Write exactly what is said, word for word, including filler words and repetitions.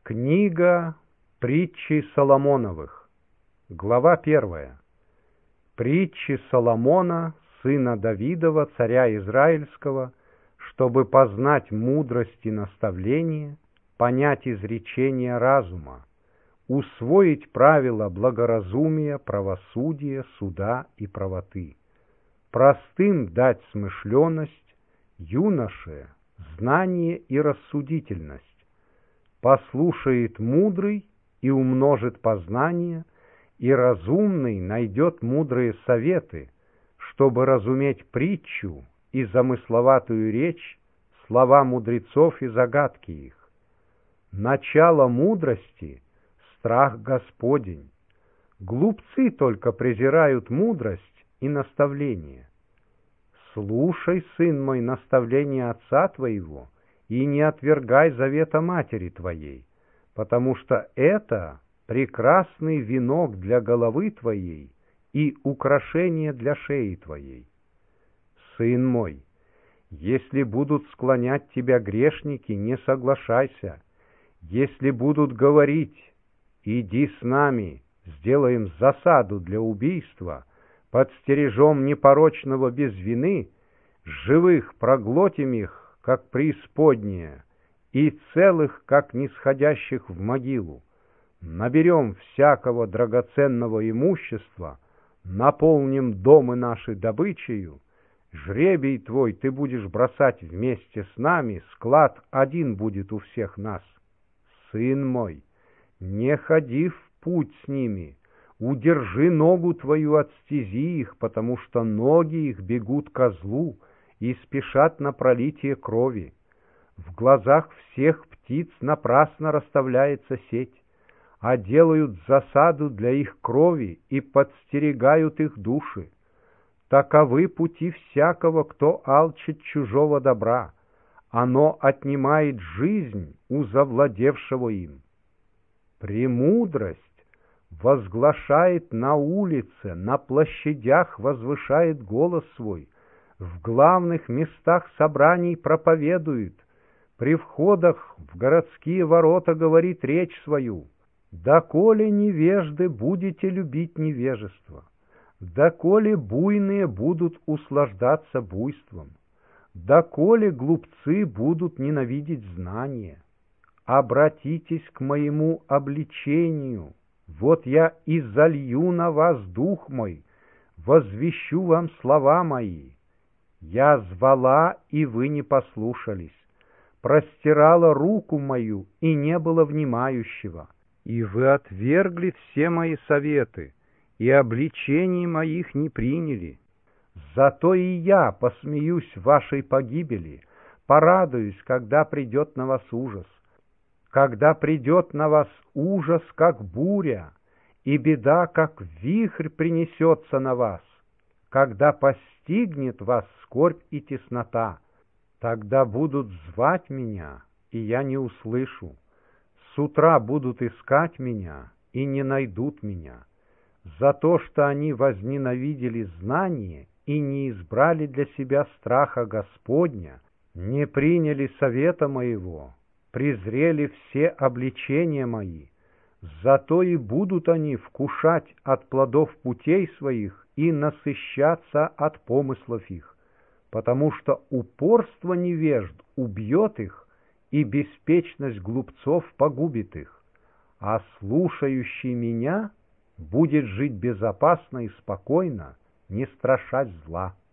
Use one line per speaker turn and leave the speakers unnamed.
Книга притчи Соломоновых. Глава первая. Притчи Соломона, сына Давидова, царя Израильского, чтобы познать мудрость и наставление, понять изречения разума, усвоить правила благоразумия, правосудия, суда и правоты, простым дать смышленность, юноше знание и рассудительность. Послушает мудрый и умножит познание, и разумный найдет мудрые советы, чтобы разуметь притчу и замысловатую речь, слова мудрецов и загадки их. Начало мудрости — страх Господень. Глупцы только презирают мудрость и наставление. Слушай, сын мой, наставление отца твоего, и не отвергай завета матери твоей, потому что это прекрасный венок для головы твоей и украшение для шеи твоей. Сын мой, если будут склонять тебя грешники, не соглашайся. Если будут говорить: иди с нами, сделаем засаду для убийства, подстережем непорочного без вины, живых проглотим их, как преисподняя, и целых, как нисходящих в могилу. Наберем всякого драгоценного имущества, наполним домы наши добычею, жребий твой ты будешь бросать вместе с нами, склад один будет у всех нас. Сын мой, не ходи в путь с ними, удержи ногу твою от стези их, потому что ноги их бегут ко злу и спешат на пролитие крови. В глазах всех птиц напрасно расставляется сеть, а делают засаду для их крови и подстерегают их души. Таковы пути всякого, кто алчит чужого добра. Оно отнимает жизнь у завладевшего им. Премудрость возглашает на улице, на площадях возвышает голос свой, в главных местах собраний проповедует, при входах в городские ворота говорит речь свою. Доколе невежды будете любить невежество, доколе буйные будут услаждаться буйством, доколе глупцы будут ненавидеть знание. Обратитесь к моему обличению, вот я изолью на вас дух мой, возвещу вам слова мои. Я звала, и вы не послушались, простирала руку мою, и не было внимающего. И вы отвергли все мои советы, и обличений моих не приняли. Зато и я посмеюсь в вашей погибели, порадуюсь, когда придет на вас ужас. Когда придет на вас ужас, как буря, и беда, как вихрь, принесется на вас, когда постигнет вас скорбь и теснота, тогда будут звать меня, и я не услышу. С утра будут искать меня, и не найдут меня, за то, что они возненавидели знание и не избрали для себя страха Господня, не приняли совета моего, презрели все обличения мои. Зато и будут они вкушать от плодов путей своих и насыщаться от помыслов их, потому что упорство невежд убьет их, и беспечность глупцов погубит их, а слушающий меня будет жить безопасно и спокойно, не страшась зла.